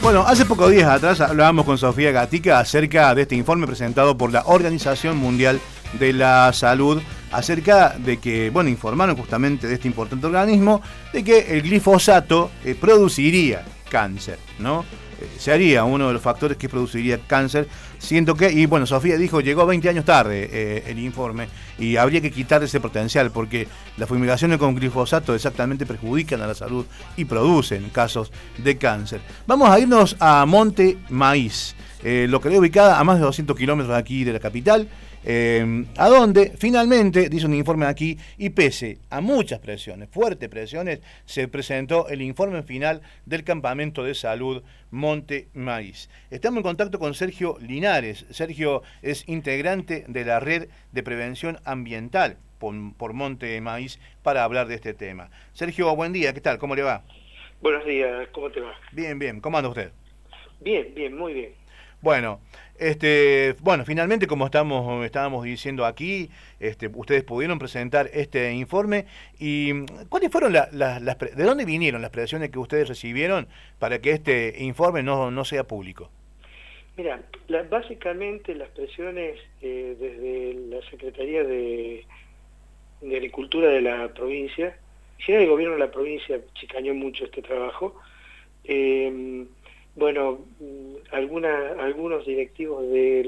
Bueno, hace pocos días atrás hablábamos con Sofía Gatica acerca de este informe presentado por la Organización Mundial de la Salud, acerca de que, bueno, informaron justamente de este importante organismo, de que el glifosato produciría cáncer, ¿no? Sería uno de los factores que produciría cáncer, siento que, y bueno, Sofía dijo, llegó 20 años tarde el informe, y habría que quitar ese potencial, porque las fumigaciones con glifosato exactamente perjudican a la salud y producen casos de cáncer. Vamos a irnos a Monte Maíz, localidad ubicada a más de 200 kilómetros de aquí de la capital, a donde finalmente, dice un informe aquí, y pese a muchas presiones, fuertes presiones, se presentó el informe final del campamento de salud Monte Maíz. Estamos en contacto con Sergio Linares. Sergio es integrante de la red de prevención ambiental por Monte Maíz para hablar de este tema. Sergio, buen día, ¿qué tal? ¿Cómo le va? Buenos días, ¿cómo te va? Bien, bien, ¿cómo anda usted? Bien, bien, muy bien. Bueno, finalmente, como estábamos diciendo aquí, ustedes pudieron presentar este informe. ¿Y cuáles fueron de dónde vinieron las presiones que ustedes recibieron para que este informe no sea público? Mira, básicamente las presiones desde la Secretaría de Agricultura de la provincia, si el gobierno de la provincia chicañó mucho este trabajo. Bueno, algunos directivos de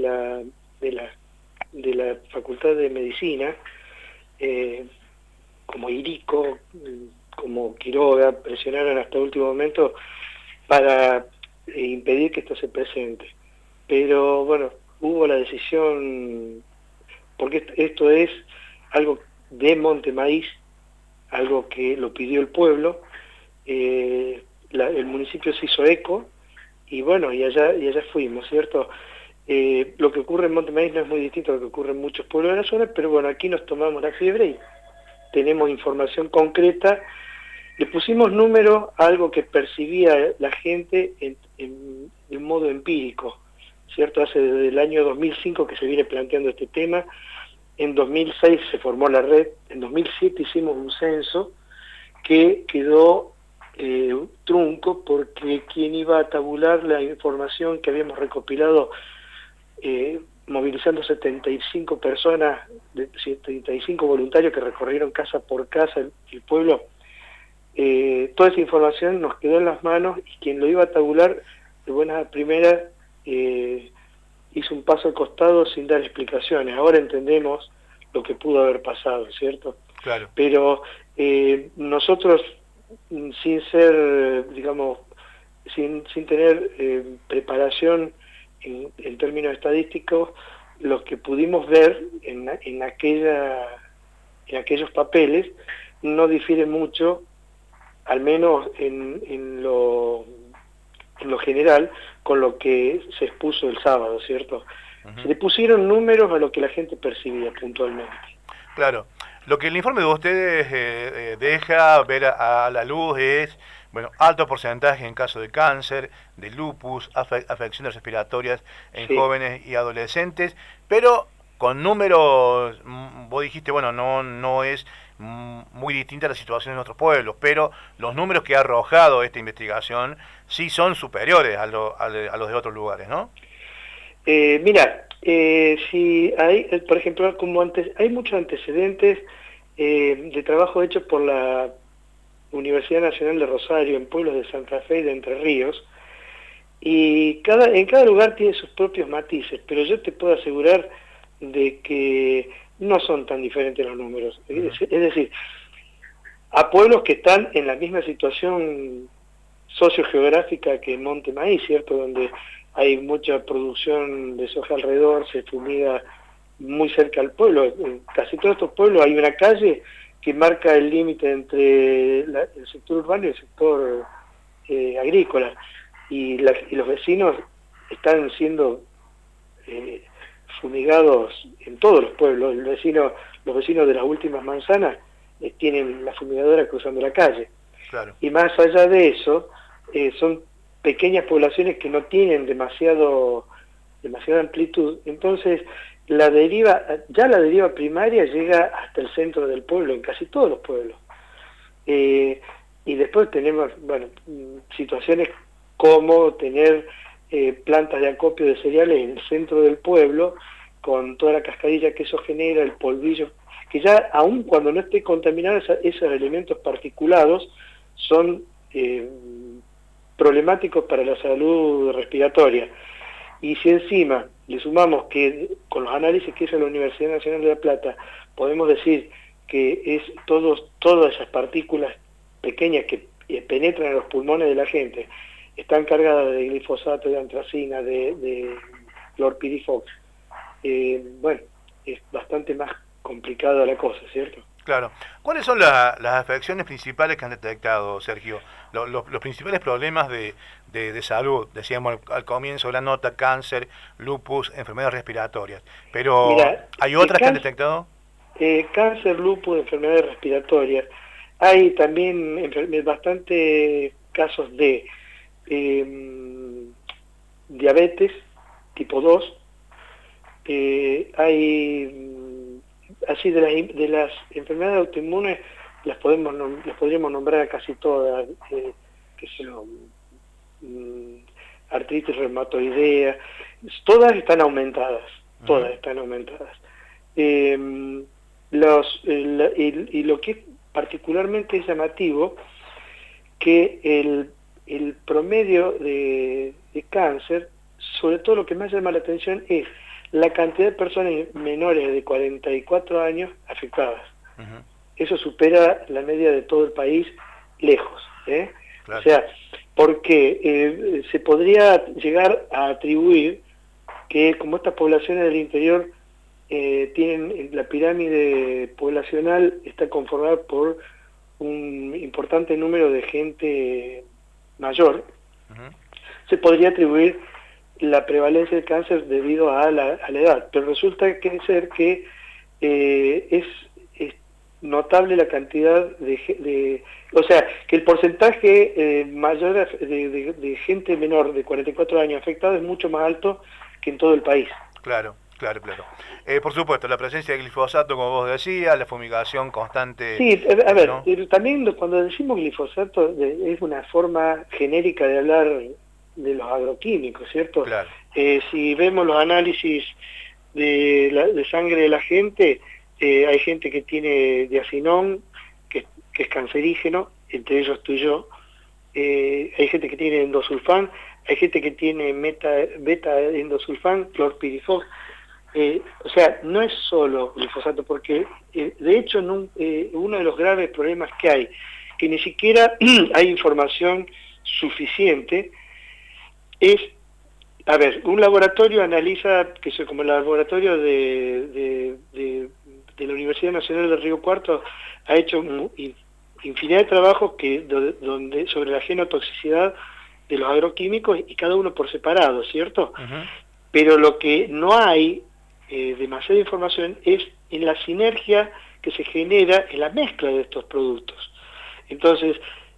la Facultad de Medicina, como Irico, como Quiroga, presionaron hasta el último momento para impedir que esto se presente. Pero bueno, hubo la decisión, porque esto es algo de Monte Maíz, algo que lo pidió el pueblo, el municipio se hizo eco, y bueno, y allá fuimos, ¿cierto? Lo que ocurre en Monte Maíz no es muy distinto a lo que ocurre en muchos pueblos de la zona, pero bueno, aquí nos tomamos la fiebre y tenemos información concreta. Le pusimos número a algo que percibía la gente de un modo empírico, ¿cierto? Hace desde el año 2005 que se viene planteando este tema. En 2006 se formó la red, en 2007 hicimos un censo que quedó trunco, porque quien iba a tabular la información que habíamos recopilado movilizando 75 personas, 75 voluntarios que recorrieron casa por casa el pueblo, toda esa información nos quedó en las manos, y quien lo iba a tabular de buenas a primeras hizo un paso al costado sin dar explicaciones. Ahora entendemos lo que pudo haber pasado, ¿cierto? Claro. Pero nosotros, sin ser, digamos, sin tener preparación en términos estadísticos, lo que pudimos ver en aquellos papeles no difiere mucho, al menos en lo general, con lo que se expuso el sábado, ¿cierto? Se le pusieron números a lo que la gente percibía puntualmente. Claro. Lo que el informe de ustedes deja ver a la luz es, bueno, alto porcentaje en caso de cáncer, de lupus, afecciones respiratorias en jóvenes y adolescentes, pero con números, vos dijiste, bueno, no es muy distinta a la situación en otros pueblos, pero los números que ha arrojado esta investigación sí son superiores a los de otros lugares, ¿no? Mira, si hay, por ejemplo, hay muchos antecedentes de trabajo hecho por la Universidad Nacional de Rosario en pueblos de Santa Fe y de Entre Ríos, y en cada lugar tiene sus propios matices, pero yo te puedo asegurar de que no son tan diferentes los números. Es decir, a pueblos que están en la misma situación sociogeográfica que Monte Maíz, ¿cierto? Donde hay mucha producción de soja alrededor, se fumiga muy cerca al pueblo. En casi todos estos pueblos hay una calle que marca el límite entre el sector urbano y el sector agrícola, y los vecinos están siendo fumigados en todos los pueblos. Los vecinos de las últimas manzanas tienen la fumigadora cruzando la calle. Claro. Y más allá de eso, son pequeñas poblaciones que no tienen demasiada amplitud. Entonces la deriva primaria llega hasta el centro del pueblo, en casi todos los pueblos. Y después tenemos, bueno, situaciones como tener plantas de acopio de cereales en el centro del pueblo, con toda la cascadilla que eso genera, el polvillo, que ya aun cuando no esté contaminado, esos elementos particulados son problemáticos para la salud respiratoria. Y si encima le sumamos que con los análisis que hizo la Universidad Nacional de La Plata, podemos decir que es todas esas partículas pequeñas que penetran en los pulmones de la gente, están cargadas de glifosato, de antracina, de clorpirifox, bueno, es bastante más complicada la cosa, ¿cierto? Claro. ¿Cuáles son las afecciones principales que han detectado, Sergio? Los principales problemas de salud, decíamos al comienzo de la nota: cáncer, lupus, enfermedades respiratorias. Pero, Mira, ¿hay otras que han detectado? Cáncer, lupus, enfermedades respiratorias. Hay también bastante casos de diabetes tipo 2. Hay así de las enfermedades autoinmunes las podríamos nombrar casi todas, que son artritis reumatoidea, todas están aumentadas, y lo que es particularmente llamativo, que el promedio de cáncer, sobre todo lo que más llama la atención es la cantidad de personas menores de 44 años afectadas. Eso supera la media de todo el país lejos. Claro. O sea, porque se podría llegar a atribuir que como estas poblaciones del interior tienen, la pirámide poblacional está conformada por un importante número de gente mayor, se podría atribuir la prevalencia del cáncer debido a la edad, pero resulta que es notable la cantidad o sea, que el porcentaje mayor de gente menor de 44 años afectada es mucho más alto que en todo el país. Claro. Por supuesto, la presencia de glifosato, como vos decías, la fumigación constante. Sí, a ver, ¿no? También cuando decimos glifosato es una forma genérica de hablar de los agroquímicos, ¿cierto? Claro. Si vemos los análisis de sangre de la gente, hay gente que tiene diacinón, que es cancerígeno, entre ellos tú y yo. Hay gente que tiene endosulfán, hay gente que tiene beta endosulfán, clorpirifox. O sea, no es solo glifosato, porque de hecho uno de los graves problemas que hay, que ni siquiera hay información suficiente, es, a ver, un laboratorio analiza, que es como el laboratorio de la Universidad Nacional de Río Cuarto, ha hecho infinidad de trabajos sobre la genotoxicidad de los agroquímicos, y cada uno por separado, ¿cierto? Pero lo que no hay demasiada información es en la sinergia que se genera en la mezcla de estos productos. Entonces,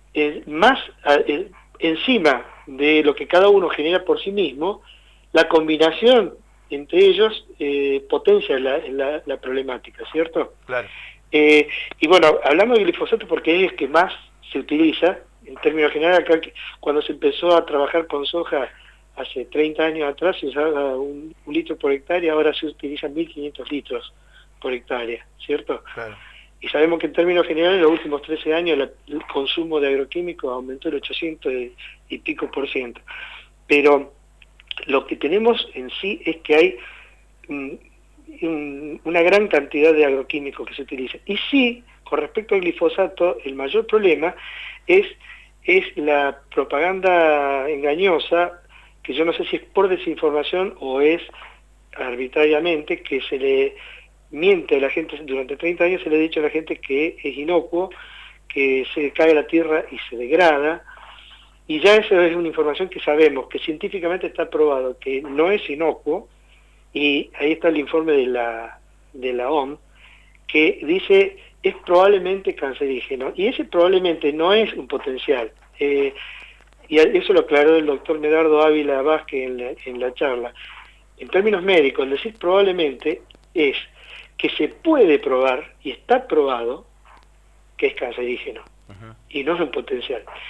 encima de lo que cada uno genera por sí mismo, la combinación entre ellos potencia la problemática, ¿cierto? Claro. Y bueno, hablando de glifosato porque es el que más se utiliza, en términos generales, acá cuando se empezó a trabajar con soja hace 30 años atrás se usaba un litro por hectárea, ahora se utilizan 1.500 litros por hectárea, ¿cierto? Claro. Y sabemos que en términos generales, en los últimos 13 años el consumo de agroquímicos aumentó el 800 y pico %. Pero lo que tenemos en sí es que hay una gran cantidad de agroquímicos que se utilizan. Y sí, con respecto al glifosato, el mayor problema es la propaganda engañosa, que yo no sé si es por desinformación o es arbitrariamente, que se le miente a la gente. Durante 30 años se le ha dicho a la gente que es inocuo, que se cae a la tierra y se degrada, y ya esa es una información que sabemos, que científicamente está probado que no es inocuo, y ahí está el informe de la OMS, que dice es probablemente cancerígeno, y ese probablemente no es un potencial. Y eso lo aclaró el doctor Medardo Ávila Vázquez en la charla. En términos médicos, el decir probablemente es que se puede probar, y está probado, que es cancerígeno, y no es un potencial.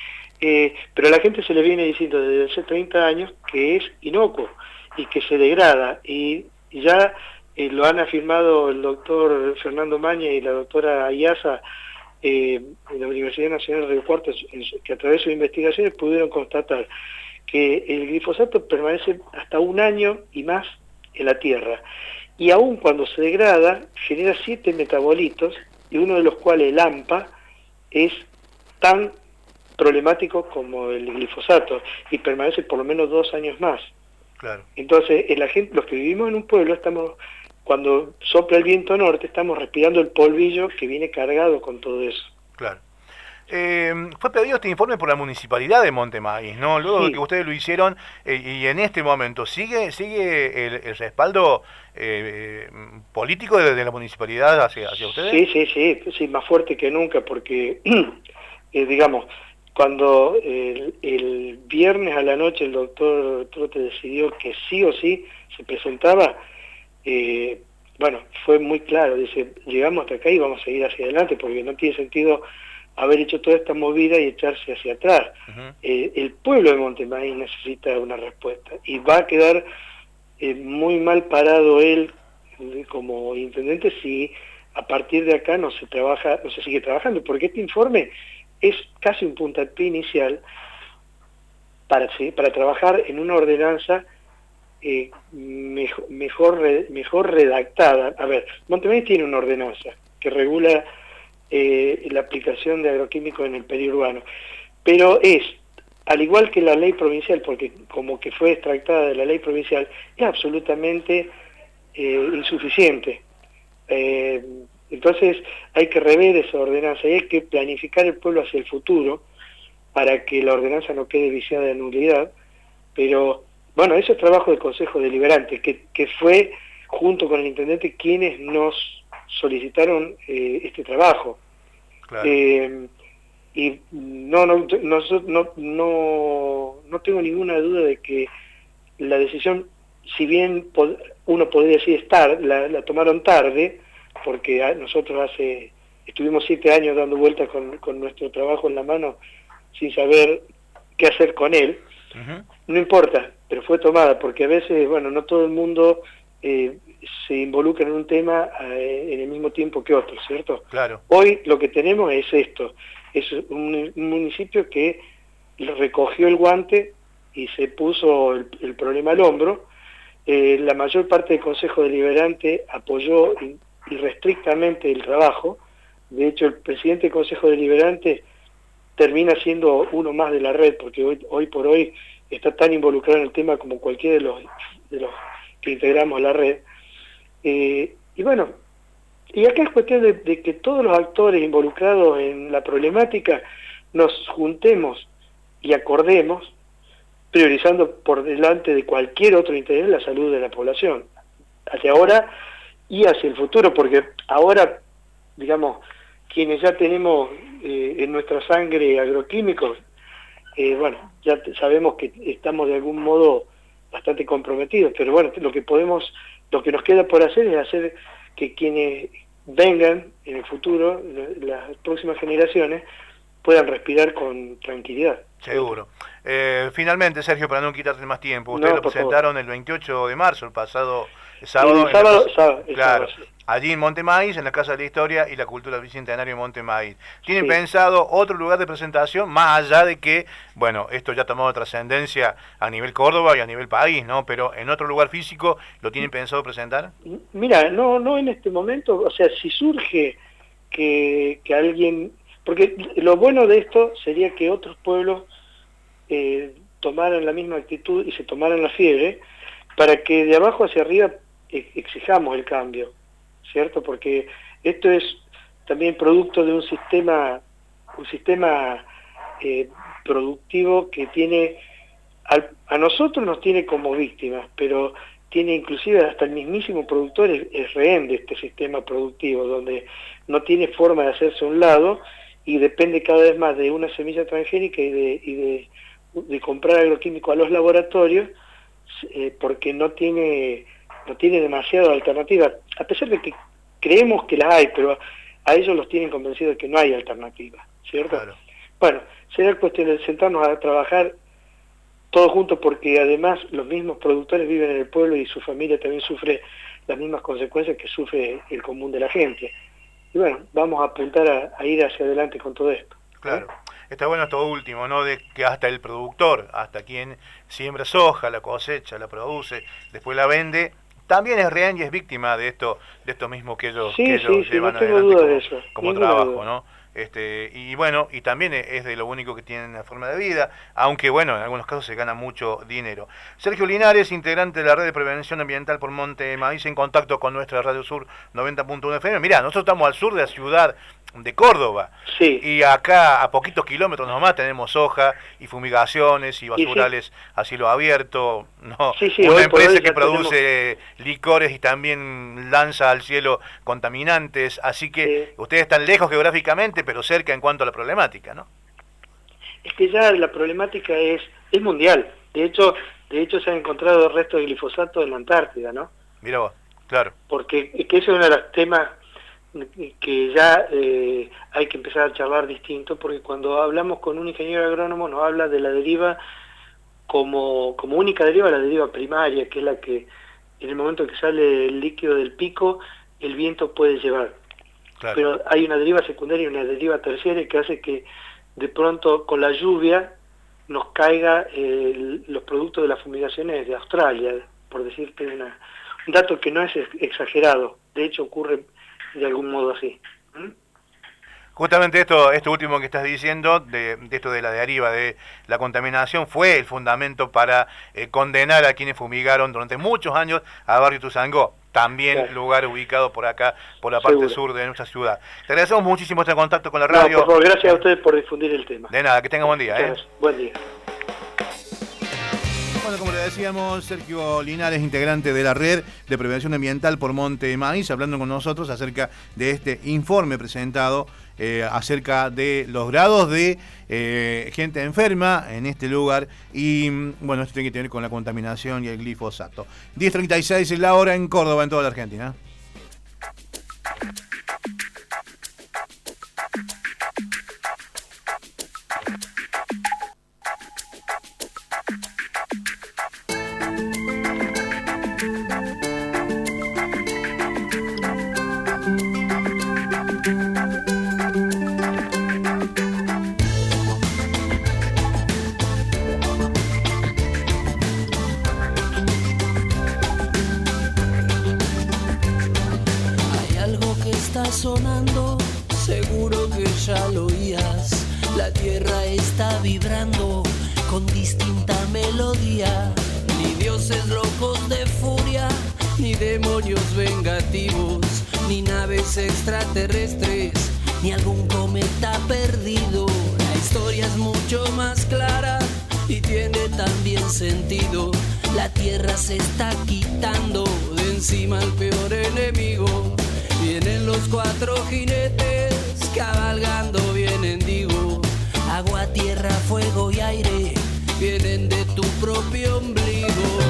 pero a la gente se le viene diciendo desde hace 30 años que es inocuo y que se degrada, y ya lo han afirmado el doctor Fernando Maña y la doctora Ayaza de la Universidad Nacional de Río Cuarto, que a través de sus investigaciones pudieron constatar que el glifosato permanece hasta 1 año y más en la tierra, y aun cuando se degrada genera 7 metabolitos, y uno de los cuales, el AMPA, es tan problemático como el glifosato y permanece por lo menos 2 años más. Claro. Entonces, la gente, los que vivimos en un pueblo, cuando sopla el viento norte, estamos respirando el polvillo que viene cargado con todo eso. Claro. Fue pedido este informe por la Municipalidad de Monte Maíz, ¿no? Luego Sí. de que ustedes lo hicieron, y en este momento, ¿sigue el respaldo político de la Municipalidad hacia ustedes? Sí, más fuerte que nunca, porque, digamos, cuando el viernes a la noche el doctor Trote decidió que sí o sí se presentaba, bueno, fue muy claro, dice, llegamos hasta acá y vamos a seguir hacia adelante, porque no tiene sentido haber hecho toda esta movida y echarse hacia atrás. El pueblo de Montemaíz necesita una respuesta, y va a quedar muy mal parado él como intendente si a partir de acá no se sigue trabajando, porque este informe es casi un puntapié inicial para trabajar en una ordenanza mejor redactada. A ver, Montemaíz tiene una ordenanza que regula la aplicación de agroquímicos en el periurbano, pero es, al igual que la ley provincial, porque como que fue extractada de la ley provincial, es absolutamente insuficiente. Entonces hay que rever esa ordenanza y hay que planificar el pueblo hacia el futuro para que la ordenanza no quede viciada de nulidad. Pero bueno, eso es trabajo del Consejo Deliberante, que fue junto con el intendente quienes nos solicitaron este trabajo. Claro. Y no tengo ninguna duda de que la decisión, si bien uno podría decir la tomaron tarde, porque nosotros estuvimos 7 años dando vueltas con nuestro trabajo en la mano sin saber qué hacer con él. No importa, pero fue tomada, porque a veces, bueno, no todo el mundo se involucra en un tema en el mismo tiempo que otros, ¿cierto? Claro. Hoy lo que tenemos es esto, es un municipio que recogió el guante y se puso el problema al hombro. La mayor parte del Consejo Deliberante apoyó irrestrictamente el trabajo. De hecho, el presidente del Consejo Deliberante termina siendo uno más de la red, porque hoy por hoy está tan involucrado en el tema como cualquiera de los que integramos la red. Y bueno, y acá es cuestión de que todos los actores involucrados en la problemática nos juntemos y acordemos, priorizando por delante de cualquier otro interés la salud de la población, hacia ahora y hacia el futuro, porque ahora, digamos, quienes ya tenemos en nuestra sangre agroquímicos, bueno, ya sabemos que estamos de algún modo bastante comprometidos, pero bueno, lo que nos queda por hacer es hacer que quienes vengan en el futuro, las próximas generaciones, puedan respirar con tranquilidad. Seguro. Finalmente, Sergio, para no quitarte más tiempo, ustedes lo presentaron el 28 de marzo, el pasado sábado. Sábado, claro, sí. Allí en Monte Maíz, en la Casa de la Historia y la Cultura Bicentenario de Monte Maíz. ¿Tienen pensado otro lugar de presentación, más allá de que, bueno, esto ya ha tomado trascendencia a nivel Córdoba y a nivel país, ¿no? Pero en otro lugar físico, ¿lo tienen pensado presentar? Mira, no en este momento, o sea, si surge que alguien... Porque lo bueno de esto sería que otros pueblos tomaran la misma actitud y se tomaran la fiebre, para que de abajo hacia arriba exijamos el cambio, ¿cierto? Porque esto es también producto de un sistema productivo que tiene, a nosotros nos tiene como víctimas, pero tiene inclusive hasta el mismísimo productor es rehén de este sistema productivo, donde no tiene forma de hacerse a un lado y depende cada vez más de una semilla transgénica y de comprar agroquímico a los laboratorios, porque no tiene demasiada alternativa, a pesar de que creemos que las hay, pero a ellos los tienen convencidos de que no hay alternativa, ¿cierto? Claro. Bueno, será cuestión de sentarnos a trabajar todos juntos, porque además los mismos productores viven en el pueblo y su familia también sufre las mismas consecuencias que sufre el común de la gente. Y bueno, vamos a apuntar a ir hacia adelante con todo esto. Claro. Está bueno esto último, ¿no? De que hasta el productor, hasta quien siembra soja, la cosecha, la produce, después la vende, también es rehén y es víctima de esto mismo que ellos llevan no tengo duda adelante de eso, como trabajo, ¿no? Y bueno, y también es de lo único que tienen la forma de vida, aunque bueno, en algunos casos se gana mucho dinero. Sergio Linares, integrante de la Red de Prevención Ambiental por Monte Maíz, en contacto con nuestra Radio Sur 90.1 FM. Mirá, nosotros estamos al sur de la ciudad de Córdoba, sí. Y acá a poquitos kilómetros nomás tenemos soja y fumigaciones y basurales a cielo abierto, ¿no? Una empresa que produce licores y también lanza al cielo contaminantes, así que ustedes están lejos geográficamente, pero cerca en cuanto a la problemática, ¿no? Es que ya la problemática es mundial. De hecho se han encontrado restos de glifosato en la Antártida, ¿no? Mira vos, claro. Porque es que ese es uno de los temas que ya hay que empezar a charlar distinto, porque cuando hablamos con un ingeniero agrónomo nos habla de la deriva como única deriva, la deriva primaria, que es la que en el momento que sale el líquido del pico, el viento puede llevar. Claro. Pero hay una deriva secundaria y una deriva terciaria que hace que de pronto con la lluvia nos caiga los productos de las fumigaciones de Australia, por decirte un dato que no es exagerado, de hecho ocurre de algún modo así. Justamente esto último que estás diciendo, de esto de la deriva de la contaminación, fue el fundamento para condenar a quienes fumigaron durante muchos años a Barrio Ituzaingó, también lugar ubicado por acá, por la parte sur de nuestra ciudad. Te agradecemos muchísimo este contacto con la radio. Por favor, gracias a ustedes por difundir el tema. De nada, que tengan buen día. Buen día. Bueno, como le decíamos, Sergio Linares, integrante de la Red de Prevención Ambiental por Monte Maíz, hablando con nosotros acerca de este informe presentado acerca de los grados de gente enferma en este lugar y, bueno, esto tiene que ver con la contaminación y el glifosato. 10:36 es la hora en Córdoba, en toda la Argentina. Sonando, seguro que ya lo oías. La tierra está vibrando con distinta melodía. Ni dioses locos de furia, ni demonios vengativos, ni naves extraterrestres, ni algún cometa perdido. La historia es mucho más clara y tiene también sentido. La tierra se está quitando de encima al peor enemigo. Vienen los cuatro jinetes, cabalgando vienen, digo. Agua, tierra, fuego y aire, vienen de tu propio ombligo.